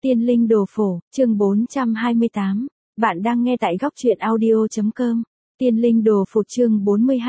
Tiên linh đồ phổ, chương 428. Bạn đang nghe tại góc truyện audio.com. Tiên linh đồ phổ chương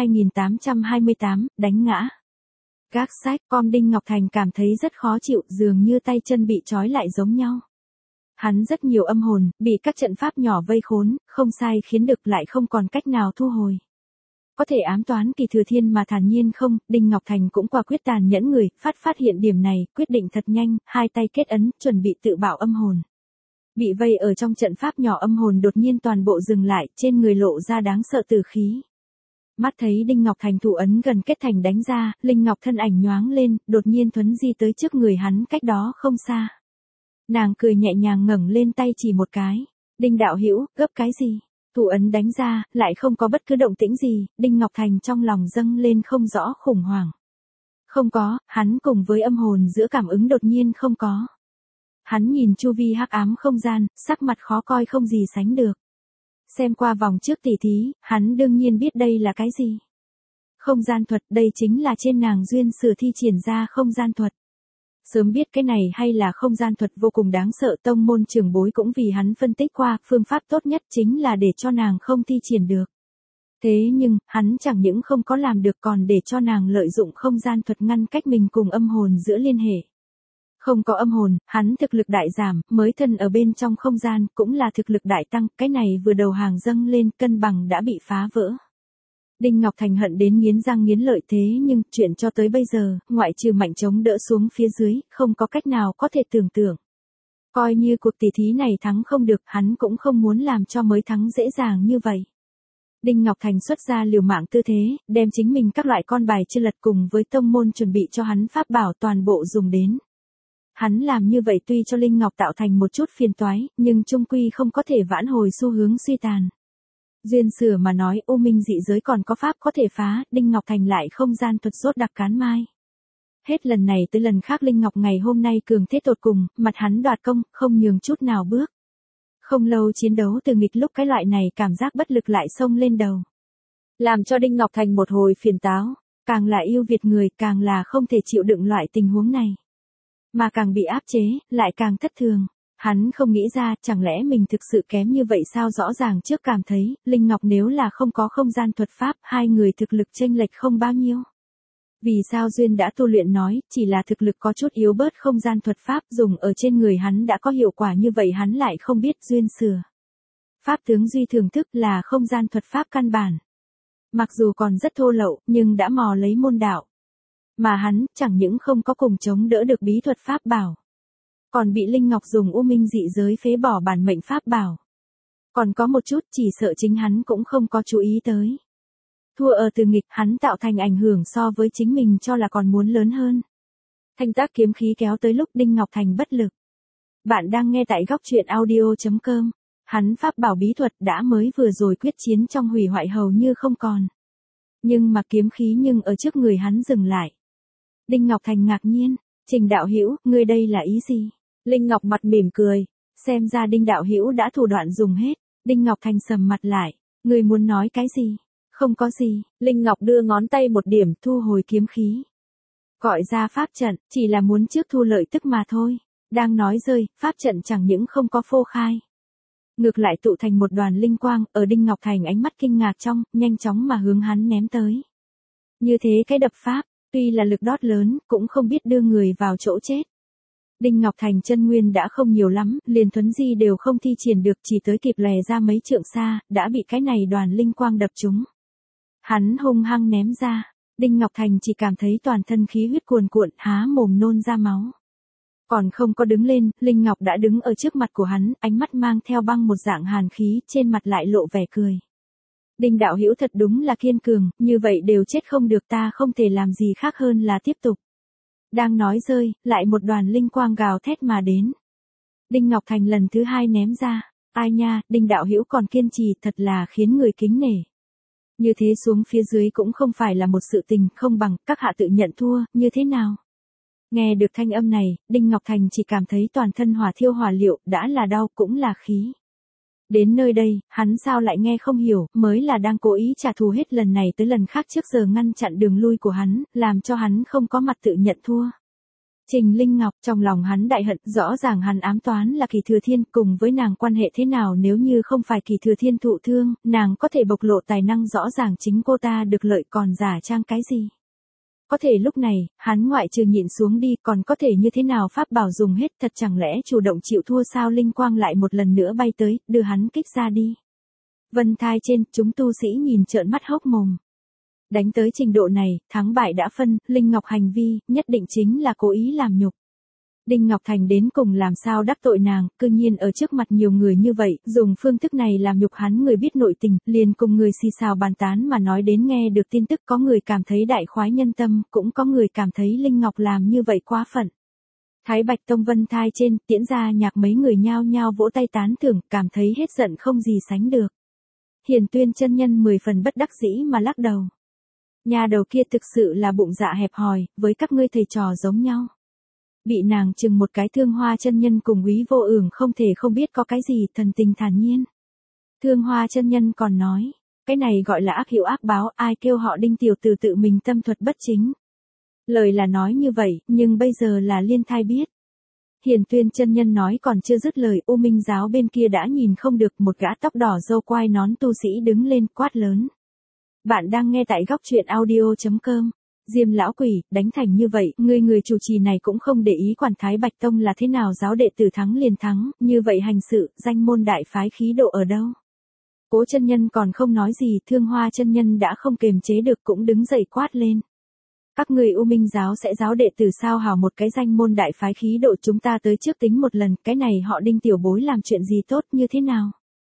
42828, đánh ngã. Gác sách, con Đinh Ngọc Thành cảm thấy rất khó chịu, dường như tay chân bị trói lại giống nhau. Hắn rất nhiều âm hồn, bị các trận pháp nhỏ vây khốn, không sai khiến được lại không còn cách nào thu hồi. Có thể ám toán Kỳ Thừa Thiên mà thản nhiên không, Đinh Ngọc Thành cũng quả quyết tàn nhẫn người, phát hiện điểm này, quyết định thật nhanh, hai tay kết ấn, chuẩn bị tự bạo âm hồn. Bị vây ở trong trận pháp nhỏ âm hồn đột nhiên toàn bộ dừng lại, trên người lộ ra đáng sợ tử khí. Mắt thấy Đinh Ngọc Thành thủ ấn gần kết thành đánh ra, Linh Ngọc thân ảnh nhoáng lên, đột nhiên thuấn di tới trước người hắn cách đó không xa. Nàng cười nhẹ nhàng ngẩng lên tay chỉ một cái. Đinh đạo hữu, gấp cái gì? Thủ ấn đánh ra, lại không có bất cứ động tĩnh gì, Đinh Ngọc Thành trong lòng dâng lên không rõ khủng hoảng. Không có, hắn cùng với âm hồn giữa cảm ứng đột nhiên không có. Hắn nhìn chu vi hắc ám không gian, sắc mặt khó coi không gì sánh được. Xem qua vòng trước tỉ thí, hắn đương nhiên biết đây là cái gì. Không gian thuật, đây chính là trên nàng duyên sử thi triển ra không gian thuật. Sớm biết cái này hay là không gian thuật vô cùng đáng sợ, tông môn trưởng bối cũng vì hắn phân tích qua, phương pháp tốt nhất chính là để cho nàng không thi triển được. Thế nhưng, hắn chẳng những không có làm được còn để cho nàng lợi dụng không gian thuật ngăn cách mình cùng âm hồn giữa liên hệ. Không có âm hồn, hắn thực lực đại giảm, mới thân ở bên trong không gian, cũng là thực lực đại tăng, cái này vừa đầu hàng dâng lên, cân bằng đã bị phá vỡ. Đinh Ngọc Thành hận đến nghiến răng nghiến lợi thế nhưng, chuyện cho tới bây giờ, ngoại trừ mạnh chống đỡ xuống phía dưới, không có cách nào có thể tưởng tượng. Coi như cuộc tỷ thí này thắng không được, hắn cũng không muốn làm cho mới thắng dễ dàng như vậy. Đinh Ngọc Thành xuất ra liều mạng tư thế, đem chính mình các loại con bài chưa lật cùng với tông môn chuẩn bị cho hắn pháp bảo toàn bộ dùng đến. Hắn làm như vậy tuy cho Linh Ngọc tạo thành một chút phiền toái, nhưng chung quy không có thể vãn hồi xu hướng suy tàn. Duyên sửa mà nói U Minh dị giới còn có pháp có thể phá, Đinh Ngọc Thành lại không gian thuật rốt đặc cán mai. Hết lần này tới lần khác Linh Ngọc ngày hôm nay cường thế tột cùng, mặt hắn đoạt công, không nhường chút nào bước. Không lâu chiến đấu từ nghịch lúc cái loại này cảm giác bất lực lại xông lên đầu. Làm cho Đinh Ngọc Thành một hồi phiền táo, càng là yêu Việt người càng là không thể chịu đựng loại tình huống này. Mà càng bị áp chế, lại càng thất thường. Hắn không nghĩ ra, chẳng lẽ mình thực sự kém như vậy sao? Rõ ràng trước cảm thấy, Linh Ngọc nếu là không có không gian thuật pháp, hai người thực lực chênh lệch không bao nhiêu. Vì sao Duyên đã tu luyện nói, chỉ là thực lực có chút yếu bớt không gian thuật pháp dùng ở trên người hắn đã có hiệu quả như vậy hắn lại không biết Duyên sửa. Pháp tướng Duy thưởng thức là không gian thuật pháp căn bản. Mặc dù còn rất thô lậu, nhưng đã mò lấy môn đạo. Mà hắn, chẳng những không có cùng chống đỡ được bí thuật pháp bảo. Còn bị Linh Ngọc dùng U Minh dị giới phế bỏ bản mệnh pháp bảo. Còn có một chút chỉ sợ chính hắn cũng không có chú ý tới. Thua ở từ nghịch hắn tạo thành ảnh hưởng so với chính mình cho là còn muốn lớn hơn. Thanh tác kiếm khí kéo tới lúc Đinh Ngọc Thành bất lực. Bạn đang nghe tại góc truyện audio.com. Hắn pháp bảo bí thuật đã mới vừa rồi quyết chiến trong hủy hoại hầu như không còn. Nhưng mà kiếm khí nhưng ở trước người hắn dừng lại. Đinh Ngọc Thành ngạc nhiên, Trình đạo hữu, ngươi đây là ý gì? Linh Ngọc mặt mỉm cười, xem ra Đinh đạo hữu đã thủ đoạn dùng hết. Đinh Ngọc Thành sầm mặt lại, ngươi muốn nói cái gì? Không có gì, Linh Ngọc đưa ngón tay một điểm thu hồi kiếm khí. Gọi ra pháp trận, chỉ là muốn trước thu lợi tức mà thôi. Đang nói rơi, pháp trận chẳng những không có phô khai. Ngược lại tụ thành một đoàn linh quang, ở Đinh Ngọc Thành ánh mắt kinh ngạc trong, nhanh chóng mà hướng hắn ném tới. Như thế cái đập pháp, tuy là lực đót lớn, cũng không biết đưa người vào chỗ chết. Đinh Ngọc Thành chân nguyên đã không nhiều lắm, liền thuấn di đều không thi triển được chỉ tới kịp lè ra mấy trượng xa, đã bị cái này đoàn linh quang đập trúng. Hắn hung hăng ném ra, Đinh Ngọc Thành chỉ cảm thấy toàn thân khí huyết cuồn cuộn, há mồm nôn ra máu. Còn không có đứng lên, Linh Ngọc đã đứng ở trước mặt của hắn, ánh mắt mang theo băng một dạng hàn khí, trên mặt lại lộ vẻ cười. Đinh đạo hữu thật đúng là kiên cường, như vậy đều chết không được ta không thể làm gì khác hơn là tiếp tục. Đang nói rơi, lại một đoàn linh quang gào thét mà đến. Đinh Ngọc Thành lần thứ hai ném ra, ai nha, Đinh đạo hữu còn kiên trì thật là khiến người kính nể. Như thế xuống phía dưới cũng không phải là một sự tình không bằng, các hạ tự nhận thua, như thế nào? Nghe được thanh âm này, Đinh Ngọc Thành chỉ cảm thấy toàn thân hỏa thiêu hỏa liệu, đã là đau cũng là khí. Đến nơi đây, hắn sao lại nghe không hiểu, mới là đang cố ý trả thù hết lần này tới lần khác trước giờ ngăn chặn đường lui của hắn, làm cho hắn không có mặt tự nhận thua. Trình Linh Ngọc, trong lòng hắn đại hận, rõ ràng hắn ám toán là Kỳ Thừa Thiên, cùng với nàng quan hệ thế nào, nếu như không phải Kỳ Thừa Thiên thụ thương, nàng có thể bộc lộ tài năng, rõ ràng chính cô ta được lợi còn giả trang cái gì. Có thể lúc này, hắn ngoại trừ nhịn xuống đi, còn có thể như thế nào, pháp bảo dùng hết, thật chẳng lẽ chủ động chịu thua sao? Linh quang lại một lần nữa bay tới, đưa hắn kích ra đi. Vân thai trên, chúng tu sĩ nhìn trợn mắt hốc mồm. Đánh tới trình độ này, thắng bại đã phân, Linh Ngọc hành vi, nhất định chính là cố ý làm nhục. Đinh Ngọc Thành đến cùng làm sao đắc tội nàng, cư nhiên ở trước mặt nhiều người như vậy, dùng phương thức này làm nhục hắn. Người biết nội tình, liền cùng người xì xào bàn tán mà nói đến. Nghe được tin tức, có người cảm thấy đại khoái nhân tâm, cũng có người cảm thấy Linh Ngọc làm như vậy quá phận. Thái Bạch Tông Vân thai trên, Tiễn Gia Nhạc mấy người nhao nhao vỗ tay tán thưởng, cảm thấy hết giận không gì sánh được. Hiền Tuyên chân nhân 10 phần bất đắc dĩ mà lắc đầu. Nhà đầu kia thực sự là bụng dạ hẹp hòi, với các ngươi thầy trò giống nhau. Bị nàng chừng một cái. Thương Hoa chân nhân cùng Úy Vô Ưởng không thể không biết có cái gì, thần tình thản nhiên. Thương Hoa chân nhân còn nói, cái này gọi là ác hiệu ác báo, ai kêu họ Đinh tiểu tử tự mình tâm thuật bất chính. Lời là nói như vậy, nhưng bây giờ là Liên Thai biết. Hiền Tuyên chân nhân nói còn chưa dứt lời, U Minh giáo bên kia đã nhìn không được, một gã tóc đỏ râu quai nón tu sĩ đứng lên quát lớn. Bạn đang nghe tại góc truyện audio.com. Diêm lão quỷ, đánh thành như vậy, người chủ trì này cũng không để ý quản Thái Bạch Tông là thế nào, giáo đệ tử thắng liền thắng, như vậy hành sự, danh môn đại phái khí độ ở đâu? Cố chân nhân còn không nói gì, Thương Hoa chân nhân đã không kềm chế được cũng đứng dậy quát lên. Các người U Minh giáo sẽ giáo đệ tử sao hào một cái danh môn đại phái khí độ, chúng ta tới trước tính một lần, cái này họ Đinh tiểu bối làm chuyện gì tốt như thế nào?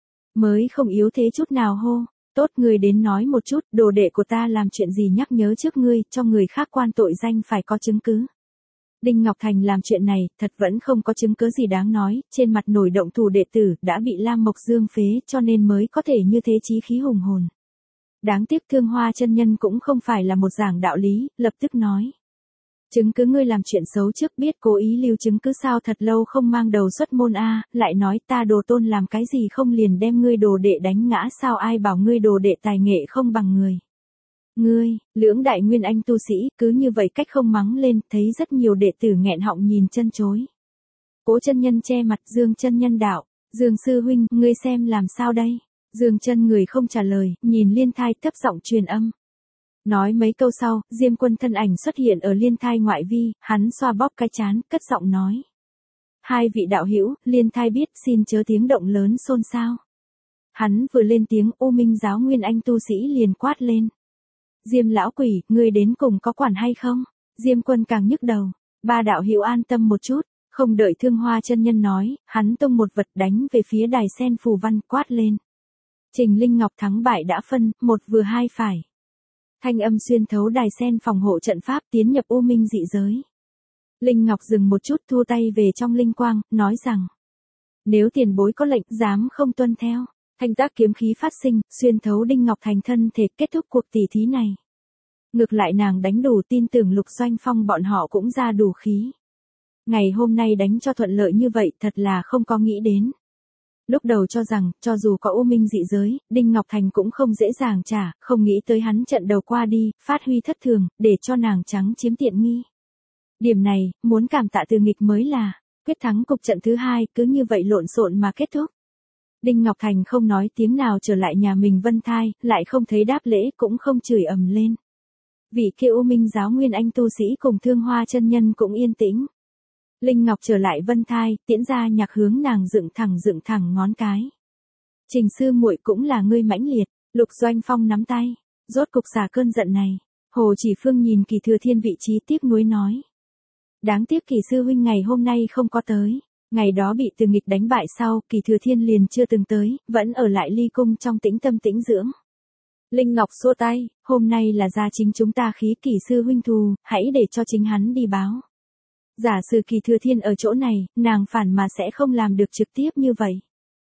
Mới không yếu thế chút nào hô. Tốt, ngươi đến nói một chút, đồ đệ của ta làm chuyện gì nhắc nhớ trước ngươi, cho người khác quan tội danh phải có chứng cứ. Đinh Ngọc Thành làm chuyện này, thật vẫn không có chứng cứ gì đáng nói, trên mặt nổi động thủ đệ tử, đã bị Lam Mộc Dương phế, cho nên mới có thể như thế chí khí hùng hồn. Đáng tiếc Thương Hoa chân nhân cũng không phải là một giảng đạo lý, lập tức nói. Chứng cứ ngươi làm chuyện xấu trước biết cố ý lưu chứng cứ sao, thật lâu không mang đầu xuất môn a, lại nói ta đồ tôn làm cái gì không liền đem ngươi đồ đệ đánh ngã sao, ai bảo ngươi đồ đệ tài nghệ không bằng người. Ngươi, lưỡng đại nguyên anh tu sĩ, cứ như vậy cách không mắng lên, thấy rất nhiều đệ tử nghẹn họng nhìn chân chối. Cố chân nhân che mặt, Dương chân nhân đạo, Dương sư huynh, ngươi xem làm sao đây? Dương chân người không trả lời, nhìn Liên Thai thấp giọng truyền âm. Nói mấy câu sau, Diêm Quân thân ảnh xuất hiện ở Liên Thai ngoại vi, hắn xoa bóp cái trán, cất giọng nói. Hai vị đạo hữu, Liên Thai biết, xin chớ tiếng động lớn xôn xao. Hắn vừa lên tiếng, U Minh giáo nguyên anh tu sĩ liền quát lên. Diêm lão quỷ, ngươi đến cùng có quản hay không? Diêm Quân càng nhức đầu. Ba đạo hữu an tâm một chút, không đợi Thương Hoa chân nhân nói, hắn tung một vật đánh về phía đài sen phù văn, quát lên. Trình Linh Ngọc thắng bại đã phân, một vừa hai phải. Thanh âm xuyên thấu đài sen phòng hộ trận pháp, tiến nhập U Minh dị giới. Linh Ngọc dừng một chút, thu tay về trong linh quang, nói rằng. Nếu tiền bối có lệnh, dám không tuân theo. Thanh tác kiếm khí phát sinh, xuyên thấu Đinh Ngọc Thành thân thể, kết thúc cuộc tỉ thí này. Ngược lại nàng đánh đủ, tin tưởng Lục Doanh Phong bọn họ cũng ra đủ khí. Ngày hôm nay đánh cho thuận lợi như vậy, thật là không có nghĩ đến. Lúc đầu cho rằng, cho dù có U Minh dị giới, Đinh Ngọc Thành cũng không dễ dàng trả, không nghĩ tới hắn trận đầu qua đi, phát huy thất thường, để cho nàng trắng chiếm tiện nghi. Điểm này, muốn cảm tạ Từ Nghịch mới là, quyết thắng cục trận thứ hai, cứ như vậy lộn xộn mà kết thúc. Đinh Ngọc Thành không nói tiếng nào trở lại nhà mình Vân Thai, lại không thấy đáp lễ cũng không chửi ầm lên. Vị kia U Minh giáo nguyên anh tu sĩ cùng Thương Hoa chân nhân cũng yên tĩnh. Linh Ngọc trở lại Vân Thai, Tiễn Gia Nhạc hướng nàng dựng thẳng ngón cái. Trình sư muội cũng là ngươi mãnh liệt, Lục Doanh Phong nắm tay, rốt cục xả cơn giận này. Hồ Chỉ Phương nhìn Kỳ Thừa Thiên vị trí tiếc nuối nói. Đáng tiếc Kỳ sư huynh ngày hôm nay không có tới, ngày đó bị Từ Nghịch đánh bại sau, Kỳ Thừa Thiên liền chưa từng tới, vẫn ở lại ly cung trong tĩnh tâm tĩnh dưỡng. Linh Ngọc xua tay, hôm nay là gia chính chúng ta khí, Kỳ sư huynh thù, hãy để cho chính hắn đi báo. Giả sử Kỳ Thừa Thiên ở chỗ này, nàng phản mà sẽ không làm được trực tiếp như vậy.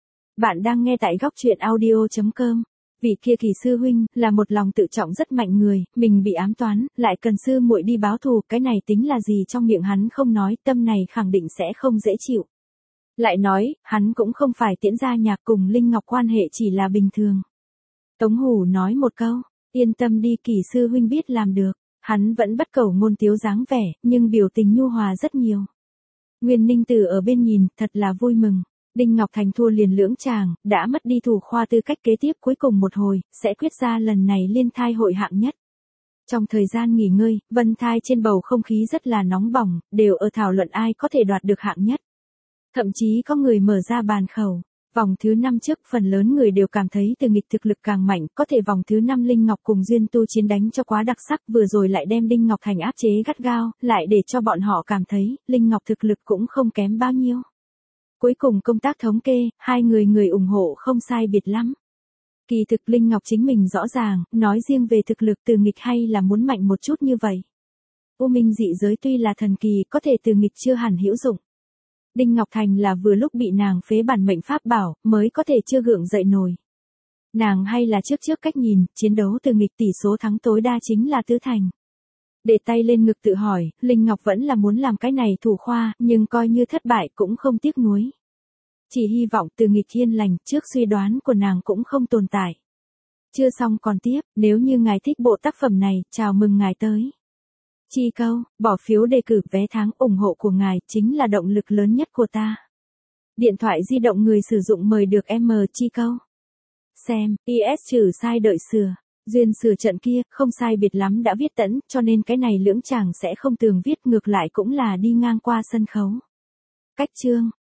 Bạn đang nghe tại góc truyện audio.com. Vị kia Kỳ sư huynh là một lòng tự trọng rất mạnh người, mình bị ám toán, lại cần sư muội đi báo thù, cái này tính là gì, trong miệng hắn không nói, tâm này khẳng định sẽ không dễ chịu. Lại nói, hắn cũng không phải Tiễn Gia Nhạc cùng Linh Ngọc quan hệ chỉ là bình thường. Tống Hủ nói một câu, yên tâm đi, Kỳ sư huynh biết làm được. Hắn vẫn bất cầu ngôn tiếu dáng vẻ, nhưng biểu tình nhu hòa rất nhiều. Nguyên Ninh Tử ở bên nhìn, thật là vui mừng. Đinh Ngọc Thành thua liền lưỡng chàng, đã mất đi thủ khoa tư cách kế tiếp cuối cùng một hồi, sẽ quyết ra lần này liên thai hội hạng nhất. Trong thời gian nghỉ ngơi, vân thai trên bầu không khí rất là nóng bỏng, đều ở thảo luận ai có thể đoạt được hạng nhất. Thậm chí có người mở ra bàn khẩu. Vòng thứ 5 trước, phần lớn người đều cảm thấy Từ Nghịch thực lực càng mạnh, có thể vòng thứ 5 Linh Ngọc cùng Duyên Tu chiến đánh cho quá đặc sắc, vừa rồi lại đem Đinh Ngọc Thành áp chế gắt gao, lại để cho bọn họ cảm thấy, Linh Ngọc thực lực cũng không kém bao nhiêu. Cuối cùng công tác thống kê, hai người ủng hộ không sai biệt lắm. Kỳ thực Linh Ngọc chính mình rõ ràng, nói riêng về thực lực Từ Nghịch hay là muốn mạnh một chút như vậy. U Minh dị giới tuy là thần kỳ, có thể Từ Nghịch chưa hẳn hữu dụng. Đinh Ngọc Thành là vừa lúc bị nàng phế bản mệnh pháp bảo, mới có thể chưa gượng dậy nổi. Nàng hay là trước cách nhìn, chiến đấu Từ Nghịch tỷ số thắng tối đa chính là tứ thành. Để tay lên ngực tự hỏi, Linh Ngọc vẫn là muốn làm cái này thủ khoa, nhưng coi như thất bại cũng không tiếc nuối. Chỉ hy vọng Từ Nghịch yên lành, trước suy đoán của nàng cũng không tồn tại. Chưa xong còn tiếp, nếu như ngài thích bộ tác phẩm này, chào mừng ngài tới. Chi câu, bỏ phiếu đề cử vé tháng ủng hộ của ngài chính là động lực lớn nhất của ta. Điện thoại di động người sử dụng mời được Chi câu. Xem, IS trừ sai đợi sửa. Duyên sửa trận kia, không sai biệt lắm đã viết tẫn, cho nên cái này lưỡng chàng sẽ không tường viết ngược lại cũng là đi ngang qua sân khấu. Cách chương.